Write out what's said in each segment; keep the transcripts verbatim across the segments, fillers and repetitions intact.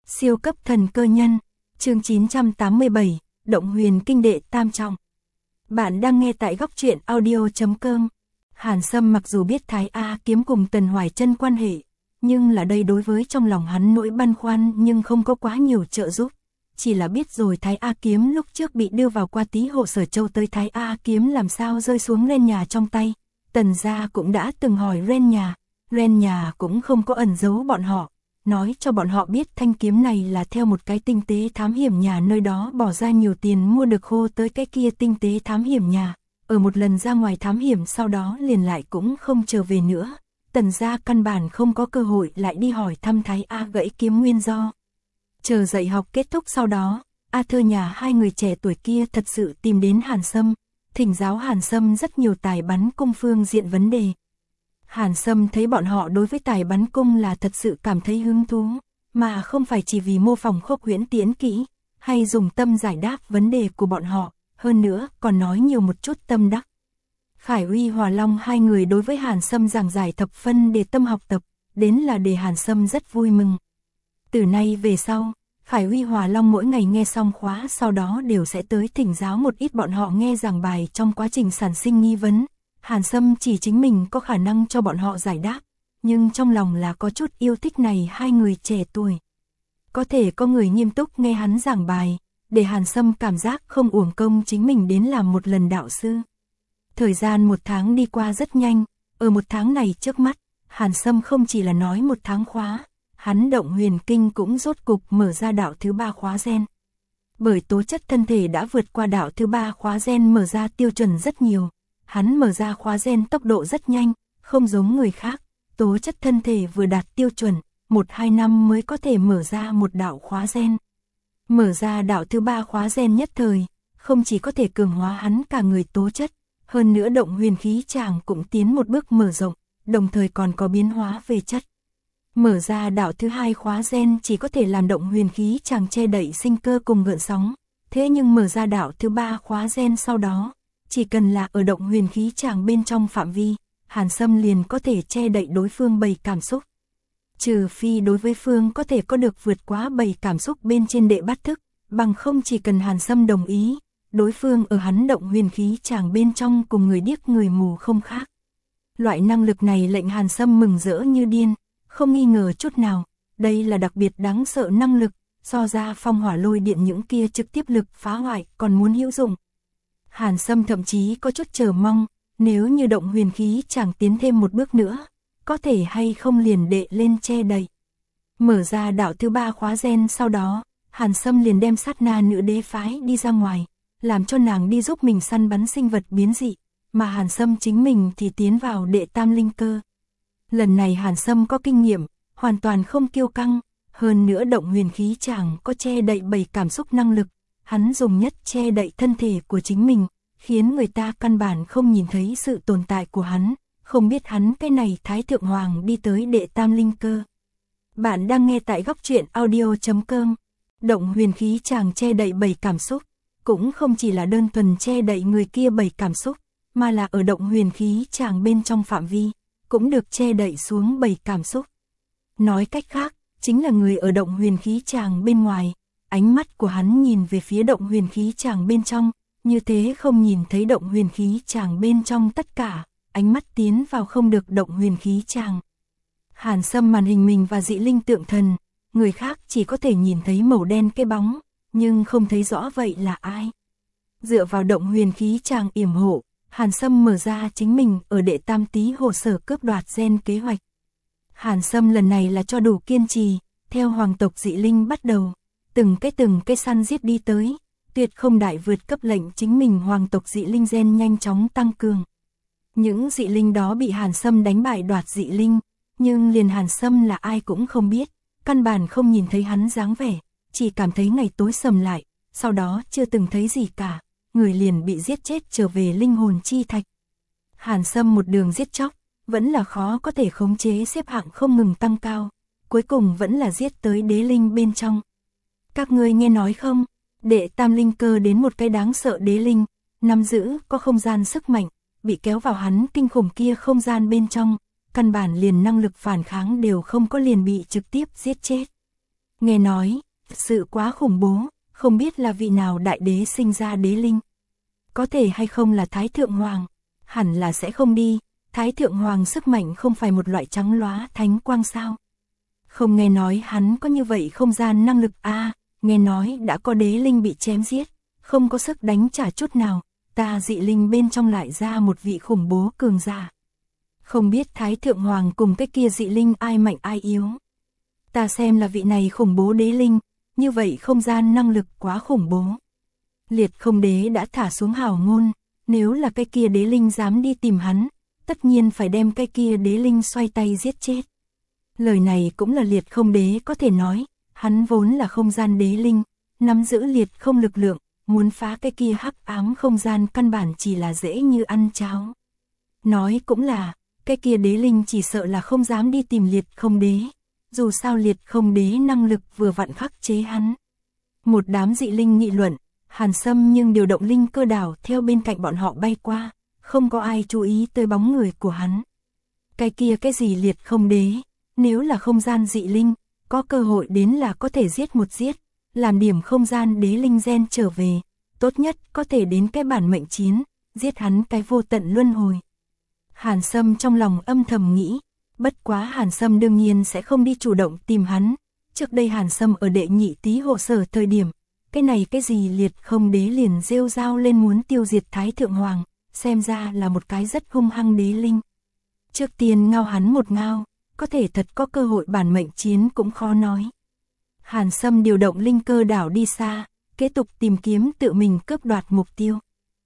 Siêu cấp thần cơ nhân, chương chín trăm tám mươi bảy, Động Huyền Kinh đệ tam trọng. Bạn đang nghe tại góc truyện audio chấm com. Hàn Sâm mặc dù biết Thái A Kiếm cùng Tần Hoài Chân quan hệ, nhưng là đây đối với trong lòng hắn nỗi băn khoăn nhưng không có quá nhiều trợ giúp. Chỉ là biết rồi Thái A Kiếm lúc trước bị đưa vào qua tí hộ Sở Châu tới Thái A Kiếm làm sao rơi xuống Ren nhà trong tay. Tần gia cũng đã từng hỏi Ren nhà, Ren nhà cũng không có ẩn giấu bọn họ, nói cho bọn họ biết thanh kiếm này là theo một cái tinh tế thám hiểm nhà nơi đó bỏ ra nhiều tiền mua được khô tới cái kia tinh tế thám hiểm nhà. Ở một lần ra ngoài thám hiểm sau đó liền lại cũng không trở về nữa. Tần gia căn bản không có cơ hội lại đi hỏi thăm Thái A gãy kiếm nguyên do. Chờ dạy học kết thúc sau đó, A Thơ nhà hai người trẻ tuổi kia thật sự tìm đến Hàn Sâm, thỉnh giáo Hàn Sâm rất nhiều tài bắn cung phương diện vấn đề. Hàn Sâm thấy bọn họ đối với tài bắn cung là thật sự cảm thấy hứng thú, mà không phải chỉ vì mô phỏng Khốc Huyễn Tiễn kỹ, hay dùng tâm giải đáp vấn đề của bọn họ, hơn nữa còn nói nhiều một chút tâm đắc. Khải Uy Hòa Long hai người đối với Hàn Sâm giảng giải thập phân để tâm học tập, đến là để Hàn Sâm rất vui mừng. Từ nay về sau, Khải Uy Hòa Long mỗi ngày nghe xong khóa sau đó đều sẽ tới thỉnh giáo một ít bọn họ nghe giảng bài trong quá trình sản sinh nghi vấn. Hàn Sâm chỉ chính mình có khả năng cho bọn họ giải đáp, nhưng trong lòng là có chút yêu thích này hai người trẻ tuổi. Có thể có người nghiêm túc nghe hắn giảng bài, để Hàn Sâm cảm giác không uổng công chính mình đến làm một lần đạo sư. Thời gian một tháng đi qua rất nhanh, ở một tháng này trước mắt, Hàn Sâm không chỉ là nói một tháng khóa, hắn Động Huyền Kinh cũng rốt cục mở ra đạo thứ ba khóa gen. Bởi tố chất thân thể đã vượt qua đạo thứ ba khóa gen mở ra tiêu chuẩn rất nhiều. Hắn mở ra khóa gen tốc độ rất nhanh, không giống người khác, tố chất thân thể vừa đạt tiêu chuẩn, một hai năm mới có thể mở ra một đạo khóa gen. Mở ra đạo thứ ba khóa gen nhất thời, không chỉ có thể cường hóa hắn cả người tố chất, hơn nữa động huyền khí chàng cũng tiến một bước mở rộng, đồng thời còn có biến hóa về chất. Mở ra đạo thứ hai khóa gen chỉ có thể làm động huyền khí chàng che đậy sinh cơ cùng gợn sóng, thế nhưng mở ra đạo thứ ba khóa gen sau đó, chỉ cần là ở động huyền khí chàng bên trong phạm vi, Hàn Sâm liền có thể che đậy đối phương bảy cảm xúc. Trừ phi đối với phương có thể có được vượt quá bảy cảm xúc bên trên đệ bát thức, bằng không chỉ cần Hàn Sâm đồng ý, đối phương ở hắn động huyền khí chàng bên trong cùng người điếc người mù không khác. Loại năng lực này lệnh Hàn Sâm mừng rỡ như điên, không nghi ngờ chút nào, đây là đặc biệt đáng sợ năng lực, so ra phong hỏa lôi điện những kia trực tiếp lực phá hoại còn muốn hữu dụng. Hàn Sâm thậm chí có chút chờ mong, nếu như động huyền khí chẳng tiến thêm một bước nữa, có thể hay không liền đệ lên che đậy. Mở ra đạo thứ ba khóa gen sau đó, Hàn Sâm liền đem sát na nữ đế phái đi ra ngoài, làm cho nàng đi giúp mình săn bắn sinh vật biến dị, mà Hàn Sâm chính mình thì tiến vào đệ tam linh cơ. Lần này Hàn Sâm có kinh nghiệm, hoàn toàn không kiêu căng, hơn nữa động huyền khí chẳng có che đậy bảy cảm xúc năng lực. Hắn dùng nhất che đậy thân thể của chính mình, khiến người ta căn bản không nhìn thấy sự tồn tại của hắn, không biết hắn cái này Thái Thượng Hoàng đi tới đệ tam linh cơ. Bạn đang nghe tại góc truyện audio chấm com. Động huyền khí chàng che đậy bảy cảm xúc, cũng không chỉ là đơn thuần che đậy người kia bảy cảm xúc, mà là ở động huyền khí chàng bên trong phạm vi, cũng được che đậy xuống bảy cảm xúc. Nói cách khác, chính là người ở động huyền khí chàng bên ngoài. Ánh mắt của hắn nhìn về phía động huyền khí chàng bên trong, như thế không nhìn thấy động huyền khí chàng bên trong tất cả, ánh mắt tiến vào không được động huyền khí chàng. Hàn Sâm màn hình mình và dị linh tượng thần, người khác chỉ có thể nhìn thấy màu đen cái bóng, nhưng không thấy rõ vậy là ai. Dựa vào động huyền khí chàng yểm hộ, Hàn Sâm mở ra chính mình ở đệ tam tý hồ sở cướp đoạt gen kế hoạch. Hàn Sâm lần này là cho đủ kiên trì, theo hoàng tộc dị linh bắt đầu. Từng cái từng cái săn giết đi tới, tuyệt không đại vượt cấp lệnh chính mình hoàng tộc dị linh gen nhanh chóng tăng cường. Những dị linh đó bị Hàn Sâm đánh bại đoạt dị linh, nhưng liền Hàn Sâm là ai cũng không biết, căn bản không nhìn thấy hắn dáng vẻ, chỉ cảm thấy ngày tối sầm lại, sau đó chưa từng thấy gì cả, người liền bị giết chết trở về linh hồn chi thạch. Hàn Sâm một đường giết chóc, vẫn là khó có thể khống chế xếp hạng không ngừng tăng cao, cuối cùng vẫn là giết tới đế linh bên trong. Các ngươi nghe nói không, đệ tam linh cơ đến một cái đáng sợ đế linh, nắm giữ có không gian sức mạnh, bị kéo vào hắn kinh khủng kia không gian bên trong, căn bản liền năng lực phản kháng đều không có liền bị trực tiếp giết chết. Nghe nói, sự quá khủng bố, không biết là vị nào đại đế sinh ra đế linh. Có thể hay không là Thái Thượng Hoàng, hẳn là sẽ không đi, Thái Thượng Hoàng sức mạnh không phải một loại trắng lóa thánh quang sao. Không nghe nói hắn có như vậy không gian năng lực a à, nghe nói đã có đế linh bị chém giết, không có sức đánh trả chút nào, ta dị linh bên trong lại ra một vị khủng bố cường giả. Không biết Thái Thượng Hoàng cùng cái kia dị linh ai mạnh ai yếu. Ta xem là vị này khủng bố đế linh, như vậy không gian năng lực quá khủng bố. Liệt không đế đã thả xuống hào ngôn, nếu là cái kia đế linh dám đi tìm hắn, tất nhiên phải đem cái kia đế linh xoay tay giết chết. Lời này cũng là liệt không đế có thể nói, hắn vốn là không gian đế linh, nắm giữ liệt không lực lượng, muốn phá cái kia hắc ám không gian căn bản chỉ là dễ như ăn cháo. Nói cũng là, cái kia đế linh chỉ sợ là không dám đi tìm liệt không đế, dù sao liệt không đế năng lực vừa vặn khắc chế hắn. Một đám dị linh nghị luận, Hàn Sâm nhưng điều động linh cơ đảo theo bên cạnh bọn họ bay qua, không có ai chú ý tới bóng người của hắn. Cái kia cái gì liệt không đế, nếu là không gian dị linh, có cơ hội đến là có thể giết một giết, làm điểm không gian đế linh gen trở về, tốt nhất có thể đến cái bản mệnh chiến, giết hắn cái vô tận luân hồi. Hàn Sâm trong lòng âm thầm nghĩ, bất quá Hàn Sâm đương nhiên sẽ không đi chủ động tìm hắn, trước đây Hàn Sâm ở đệ nhị tý hộ sở thời điểm, cái này cái gì liệt không đế liền rêu rao lên muốn tiêu diệt Thái Thượng Hoàng, xem ra là một cái rất hung hăng đế linh. Trước tiên ngao hắn một ngao, có thể thật có cơ hội bản mệnh chiến cũng khó nói. Hàn Sâm điều động linh cơ đảo đi xa, kế tục tìm kiếm tự mình cướp đoạt mục tiêu.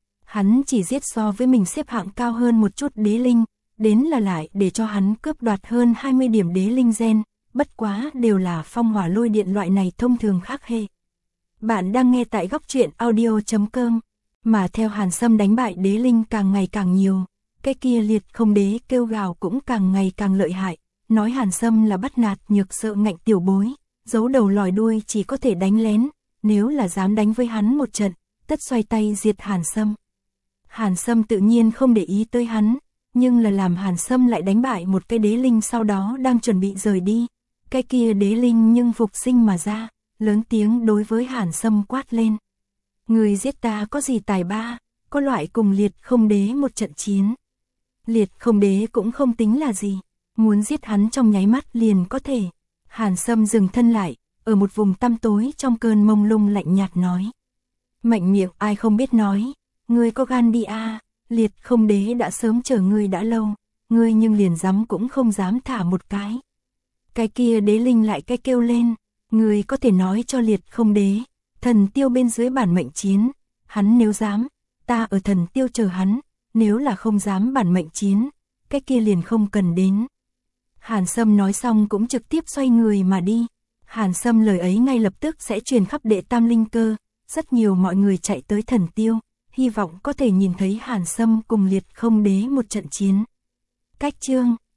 Hắn chỉ giết so với mình xếp hạng cao hơn một chút đế linh, đến là lại để cho hắn cướp đoạt hơn hai mươi điểm đế linh gen, bất quá đều là phong hỏa lôi điện loại này thông thường khác hề. Bạn đang nghe tại góc truyện audio chấm com, mà theo Hàn Sâm đánh bại đế linh càng ngày càng nhiều, cái kia liệt không đế kêu gào cũng càng ngày càng lợi hại, nói Hàn Sâm là bắt nạt nhược sợ ngạnh tiểu bối, giấu đầu lòi đuôi chỉ có thể đánh lén, nếu là dám đánh với hắn một trận, tất xoay tay diệt Hàn Sâm. Hàn Sâm tự nhiên không để ý tới hắn, nhưng là làm Hàn Sâm lại đánh bại một cái đế linh sau đó đang chuẩn bị rời đi, cái kia đế linh nhưng phục sinh mà ra, lớn tiếng đối với Hàn Sâm quát lên. Người giết ta có gì tài ba, có loại cùng liệt không đế một trận chiến. Liệt không đế cũng không tính là gì, muốn giết hắn trong nháy mắt liền có thể. Hàn Sâm dừng thân lại, ở một vùng tăm tối trong cơn mông lung lạnh nhạt nói. Mạnh miệng ai không biết nói, ngươi có gan đi a à, liệt không đế đã sớm chờ ngươi đã lâu, ngươi nhưng liền dám cũng không dám thả một cái. Cái kia đế linh lại cái kêu lên, ngươi có thể nói cho liệt không đế, thần tiêu bên dưới bản mệnh chiến, hắn nếu dám, ta ở thần tiêu chờ hắn, nếu là không dám bản mệnh chiến, cái kia liền không cần đến. Hàn Sâm nói xong cũng trực tiếp xoay người mà đi. Hàn Sâm lời ấy ngay lập tức sẽ truyền khắp đệ tam linh cơ, rất nhiều mọi người chạy tới thần tiêu, hy vọng có thể nhìn thấy Hàn Sâm cùng liệt không đế một trận chiến. Cách chương